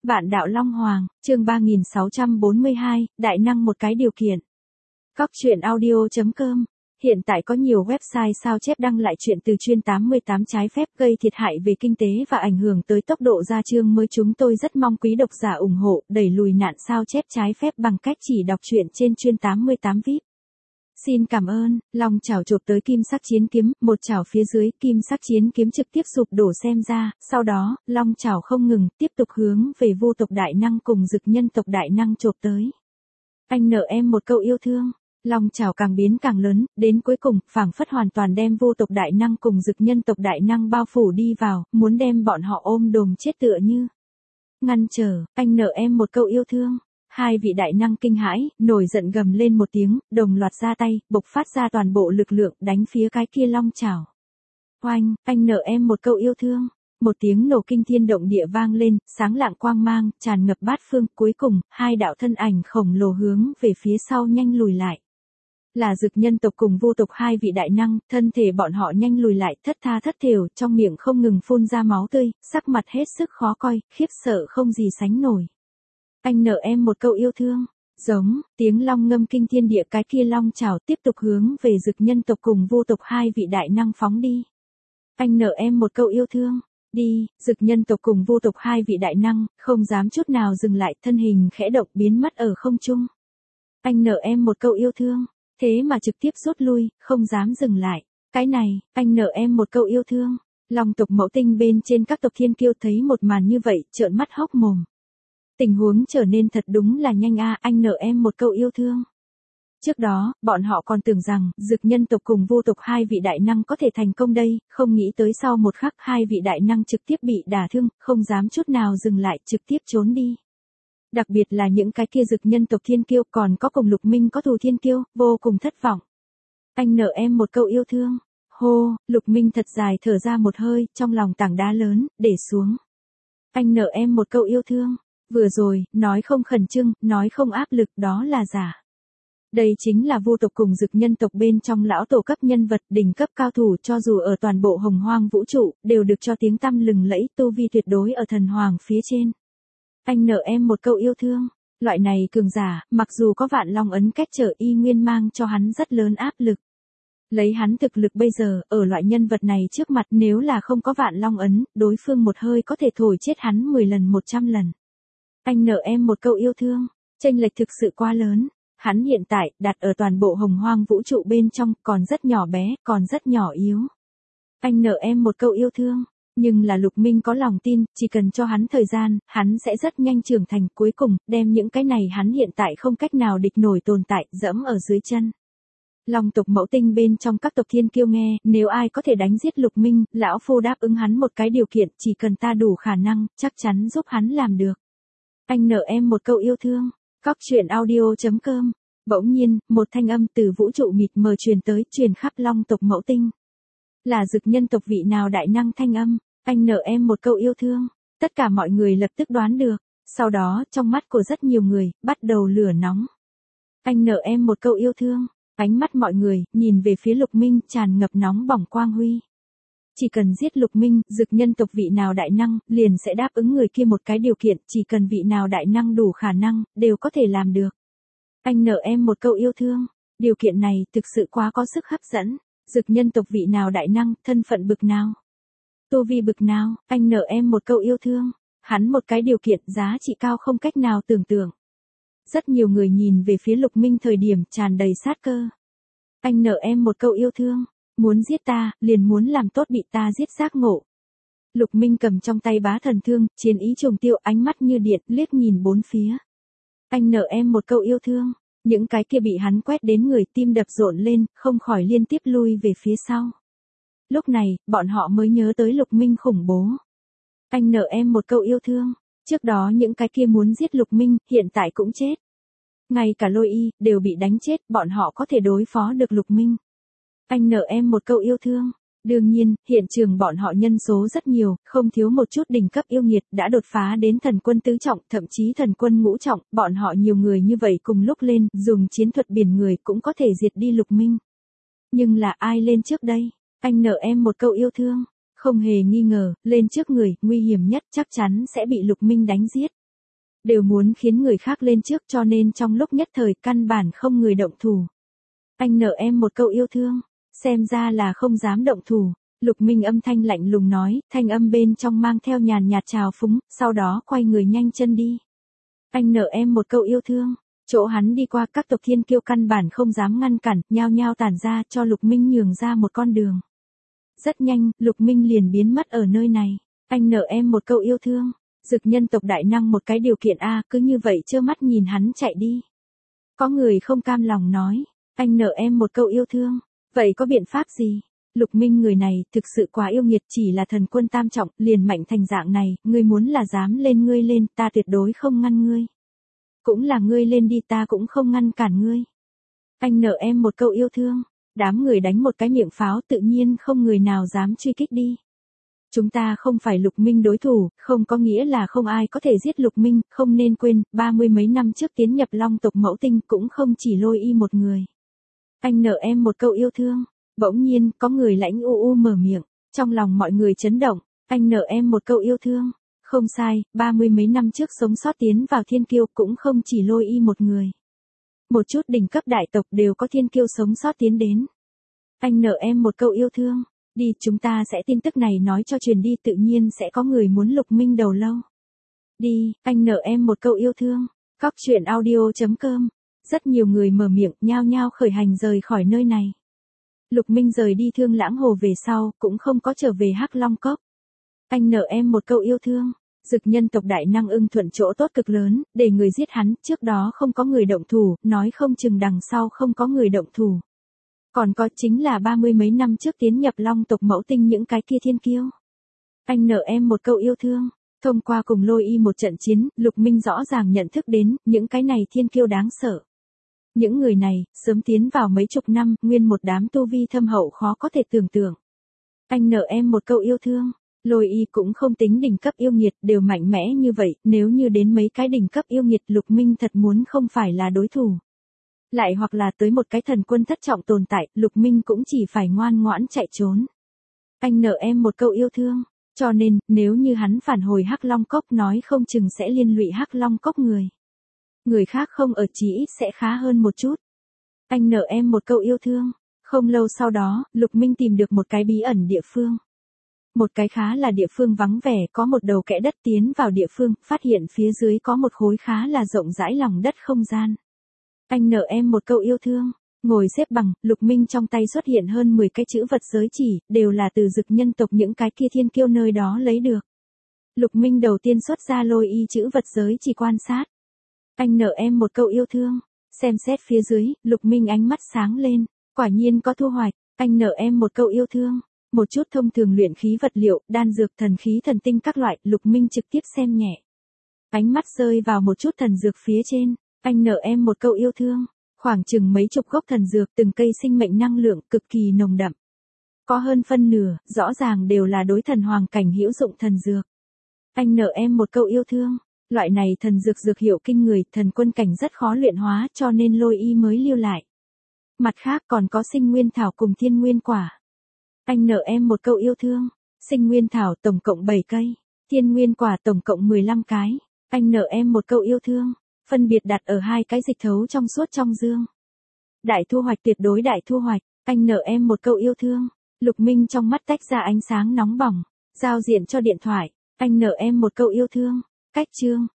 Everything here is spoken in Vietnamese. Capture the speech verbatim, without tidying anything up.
Vạn đạo Long Hoàng, chương ba nghìn sáu trăm bốn mươi hai, đại năng một cái điều kiện. Cóc truyện audio chấm com. Hiện tại có nhiều website sao chép đăng lại chuyện từ chuyên tám mươi tám trái phép gây thiệt hại về kinh tế và ảnh hưởng tới tốc độ ra chương mới. Chúng tôi rất mong quý độc giả ủng hộ, đẩy lùi nạn sao chép trái phép bằng cách chỉ đọc truyện trên chuyên tám mươi tám vê i pê. Xin cảm ơn. Long chảo chộp tới kim sắc chiến kiếm, một chảo phía dưới, kim sắc chiến kiếm trực tiếp sụp đổ xem ra, sau đó, long chảo không ngừng, tiếp tục hướng về vô tộc đại năng cùng dực nhân tộc đại năng chộp tới. Anh nợ em một câu yêu thương. Long chảo càng biến càng lớn, đến cuối cùng, phảng phất hoàn toàn đem vô tộc đại năng cùng dực nhân tộc đại năng bao phủ đi vào, muốn đem bọn họ ôm đồm chết tựa như. Ngăn trở, anh nợ em một câu yêu thương. Hai vị đại năng kinh hãi, nổi giận gầm lên một tiếng, đồng loạt ra tay, bộc phát ra toàn bộ lực lượng, đánh phía cái kia long chảo. Oanh, anh nợ em một câu yêu thương. Một tiếng nổ kinh thiên động địa vang lên, sáng lạng quang mang, tràn ngập bát phương, cuối cùng, hai đạo thân ảnh khổng lồ hướng về phía sau nhanh lùi lại. Là dực nhân tộc cùng vô tộc hai vị đại năng, thân thể bọn họ nhanh lùi lại, thất tha thất thểu, trong miệng không ngừng phun ra máu tươi, sắc mặt hết sức khó coi, khiếp sợ không gì sánh nổi. Anh nợ em một câu yêu thương. Giống, tiếng long ngâm kinh thiên địa, cái kia long chảo tiếp tục hướng về dực nhân tộc cùng vô tộc hai vị đại năng phóng đi. Anh nợ em một câu yêu thương. Đi, dực nhân tộc cùng vô tộc hai vị đại năng, không dám chút nào dừng lại, thân hình khẽ động biến mất ở không trung. Anh nợ em một câu yêu thương. Thế mà trực tiếp rút lui, không dám dừng lại. Cái này, anh nợ em một câu yêu thương. Long tộc Mẫu Tinh bên trên các tộc thiên kiêu thấy một màn như vậy, trợn mắt hốc mồm. Tình huống trở nên thật đúng là nhanh a, anh nợ em một câu yêu thương. Trước đó, bọn họ còn tưởng rằng, dực nhân tộc cùng vô tộc hai vị đại năng có thể thành công đây, không nghĩ tới sau một khắc hai vị đại năng trực tiếp bị đả thương, không dám chút nào dừng lại, trực tiếp trốn đi. Đặc biệt là những cái kia dực nhân tộc thiên kiêu còn có cùng Lục Minh có thù thiên kiêu, vô cùng thất vọng. Anh nợ em một câu yêu thương. Hô, Lục Minh thật dài thở ra một hơi, trong lòng tảng đá lớn, để xuống. Anh nợ em một câu yêu thương. Vừa rồi, nói không khẩn trương, nói không áp lực, đó là giả. Đây chính là vô tộc cùng dực nhân tộc bên trong lão tổ cấp nhân vật, đỉnh cấp cao thủ, cho dù ở toàn bộ hồng hoang vũ trụ, đều được cho tiếng tăm lừng lẫy, tu vi tuyệt đối ở thần hoàng phía trên. Anh nợ em một câu yêu thương. Loại này cường giả, mặc dù có vạn long ấn cách trở, y nguyên mang cho hắn rất lớn áp lực. Lấy hắn thực lực bây giờ, ở loại nhân vật này trước mặt, nếu là không có vạn long ấn, đối phương một hơi có thể thổi chết hắn mười lần một trăm lần. Anh nợ em một câu yêu thương. Chênh lệch thực sự quá lớn. Hắn hiện tại, đặt ở toàn bộ hồng hoang vũ trụ bên trong, còn rất nhỏ bé, còn rất nhỏ yếu. Anh nợ em một câu yêu thương. Nhưng là Lục Minh có lòng tin, chỉ cần cho hắn thời gian, hắn sẽ rất nhanh trưởng thành, cuối cùng, đem những cái này hắn hiện tại không cách nào địch nổi tồn tại, dẫm ở dưới chân. Long tộc Mẫu Tinh bên trong các tộc thiên kiêu nghe, nếu ai có thể đánh giết Lục Minh, lão phu đáp ứng hắn một cái điều kiện, chỉ cần ta đủ khả năng, chắc chắn giúp hắn làm được. Anh nợ em một câu yêu thương. Cóc truyện audio chấm com. Bỗng nhiên, một thanh âm từ vũ trụ mịt mờ truyền tới, truyền khắp Long tộc Mẫu Tinh. Là dực nhân tộc vị nào đại năng thanh âm. Anh nợ em một câu yêu thương. Tất cả mọi người lập tức đoán được. Sau đó, trong mắt của rất nhiều người, bắt đầu lửa nóng. Anh nợ em một câu yêu thương. Ánh mắt mọi người, nhìn về phía Lục Minh, tràn ngập nóng bỏng quang huy. Chỉ cần giết Lục Minh, dực nhân tộc vị nào đại năng, liền sẽ đáp ứng người kia một cái điều kiện, chỉ cần vị nào đại năng đủ khả năng, đều có thể làm được. Anh nợ em một câu yêu thương. Điều kiện này, thực sự quá có sức hấp dẫn. Dực nhân tộc vị nào đại năng, thân phận bực nào? Tu vi bực nào? Anh nợ em một câu yêu thương. Hắn một cái điều kiện, giá trị cao không cách nào tưởng tượng. Rất nhiều người nhìn về phía Lục Minh thời điểm tràn đầy sát cơ. Anh nợ em một câu yêu thương. Muốn giết ta, liền muốn làm tốt bị ta giết giác ngộ. Lục Minh cầm trong tay bá thần thương, chiến ý trùng tiêu, ánh mắt như điện, liếc nhìn bốn phía. Anh nợ em một câu yêu thương. Những cái kia bị hắn quét đến người, tim đập rộn lên, không khỏi liên tiếp lui về phía sau. Lúc này, bọn họ mới nhớ tới Lục Minh khủng bố. Anh nợ em một câu yêu thương. Trước đó những cái kia muốn giết Lục Minh, hiện tại cũng chết. Ngay cả Lôi Y, đều bị đánh chết, bọn họ có thể đối phó được Lục Minh. Anh nợ em một câu yêu thương. Đương nhiên, hiện trường bọn họ nhân số rất nhiều, không thiếu một chút đỉnh cấp yêu nghiệt, đã đột phá đến thần quân tứ trọng, thậm chí thần quân ngũ trọng, bọn họ nhiều người như vậy cùng lúc lên, dùng chiến thuật biển người cũng có thể diệt đi Lục Minh. Nhưng là ai lên trước đây? Anh nợ em một câu yêu thương. Không hề nghi ngờ, lên trước người, nguy hiểm nhất chắc chắn sẽ bị Lục Minh đánh giết. đều muốn khiến người khác lên trước cho nên trong lúc nhất thời căn bản không người động thủ. Anh nợ em một câu yêu thương, xem ra là không dám động thủ. Lục Minh âm thanh lạnh lùng nói, thanh âm bên trong mang theo nhàn nhạt trào phúng, sau đó quay người nhanh chân đi. Anh nợ em một câu yêu thương, chỗ hắn đi qua các tộc thiên kiêu căn bản không dám ngăn cản, nhao nhao tản ra cho Lục Minh nhường ra một con đường. Rất nhanh, Lục Minh liền biến mất ở nơi này. Anh nợ em một câu yêu thương, Dực nhân tộc đại năng một cái điều kiện a, cứ như vậy trơ mắt nhìn hắn chạy đi. Có người không cam lòng nói, anh nợ em một câu yêu thương, vậy có biện pháp gì? Lục Minh người này thực sự quá yêu nghiệt, chỉ là thần quân tam trọng, liền mạnh thành dạng này, ngươi muốn là dám lên ngươi lên, ta tuyệt đối không ngăn ngươi. Cũng là ngươi lên đi ta cũng không ngăn cản ngươi. Anh nợ em một câu yêu thương, đám người đánh một cái miệng pháo tự nhiên không người nào dám truy kích đi. Chúng ta không phải Lục Minh đối thủ, không có nghĩa là không ai có thể giết Lục Minh, không nên quên, ba mươi mấy năm trước tiến nhập Long tộc mẫu tinh cũng không chỉ Lôi Y một người. Anh nợ em một câu yêu thương. Bỗng nhiên, có người lãnh u u mở miệng, trong lòng mọi người chấn động, anh nợ em một câu yêu thương. Không sai, ba mươi mấy năm trước sống sót tiến vào thiên kiêu cũng không chỉ Lôi Y một người. Một chút đỉnh cấp đại tộc đều có thiên kiêu sống sót tiến đến. Anh nợ em một câu yêu thương, đi chúng ta sẽ tin tức này nói cho truyền đi tự nhiên sẽ có người muốn Lục Minh đầu lâu. Đi, anh nợ em một câu yêu thương, Cóc truyện audio chấm com, rất nhiều người mở miệng nhao nhao khởi hành rời khỏi nơi này. Lục Minh rời đi Thương Lãng Hồ về sau, cũng không có trở về Hắc Long Cốc. Anh nợ em một câu yêu thương, Dực nhân tộc đại năng ưng thuận chỗ tốt cực lớn, để người giết hắn, trước đó không có người động thủ, nói không chừng đằng sau không có người động thủ. Còn có chính là ba mươi mấy năm trước tiến nhập Long tộc mẫu tinh những cái kia thiên kiêu. Anh nợ em một câu yêu thương, thông qua cùng Lôi Y một trận chiến, Lục Minh rõ ràng nhận thức đến, những cái này thiên kiêu đáng sợ. Những người này, sớm tiến vào mấy chục năm, nguyên một đám tu vi thâm hậu khó có thể tưởng tượng. Anh nợ em một câu yêu thương, Lôi Y cũng không tính đỉnh cấp yêu nghiệt, đều mạnh mẽ như vậy, nếu như đến mấy cái đỉnh cấp yêu nghiệt Lục Minh thật muốn không phải là đối thủ. Lại hoặc là tới một cái thần quân thất trọng tồn tại, Lục Minh cũng chỉ phải ngoan ngoãn chạy trốn. Anh nợ em một câu yêu thương, cho nên, nếu như hắn phản hồi Hắc Long Cốc nói không chừng sẽ liên lụy Hắc Long Cốc người. Người khác không ở chí ít sẽ khá hơn một chút. Anh nợ em một câu yêu thương. Không lâu sau đó, Lục Minh tìm được một cái bí ẩn địa phương. Một cái khá là địa phương vắng vẻ, có một đầu kẽ đất tiến vào địa phương, phát hiện phía dưới có một khối khá là rộng rãi lòng đất không gian. Anh nợ em một câu yêu thương. Ngồi xếp bằng, Lục Minh trong tay xuất hiện hơn mười cái chữ vật giới chỉ, đều là từ Dực nhân tộc những cái kia thiên kiêu nơi đó lấy được. Lục Minh đầu tiên xuất ra Lôi Y chữ vật giới chỉ quan sát. Anh nợ em một câu yêu thương. Xem xét phía dưới, Lục Minh ánh mắt sáng lên. Quả nhiên có thu hoạch. Anh nợ em một câu yêu thương. Một chút thông thường luyện khí vật liệu, đan dược thần khí thần tinh các loại, Lục Minh trực tiếp xem nhẹ. Ánh mắt rơi vào một chút thần dược phía trên. Anh nợ em một câu yêu thương. Khoảng chừng mấy chục gốc thần dược, từng cây sinh mệnh năng lượng cực kỳ nồng đậm. Có hơn phân nửa, rõ ràng đều là đối thần hoàng cảnh hữu dụng thần dược. Anh nợ em một câu yêu thương. Loại này thần dược dược hiệu kinh người, thần quân cảnh rất khó luyện hóa cho nên Lôi Y mới lưu lại. Mặt khác còn có sinh nguyên thảo cùng thiên nguyên quả. Anh nợ em một câu yêu thương. Sinh nguyên thảo tổng cộng bảy cây, thiên nguyên quả tổng cộng mười lăm cái. Anh nợ em một câu yêu thương. Phân biệt đặt ở hai cái dịch thấu trong suốt trong dương. Đại thu hoạch, tuyệt đối đại thu hoạch. Anh nợ em một câu yêu thương. Lục Minh trong mắt tách ra ánh sáng nóng bỏng. Giao diện cho điện thoại. Anh nợ em một câu yêu thương. Cách chương.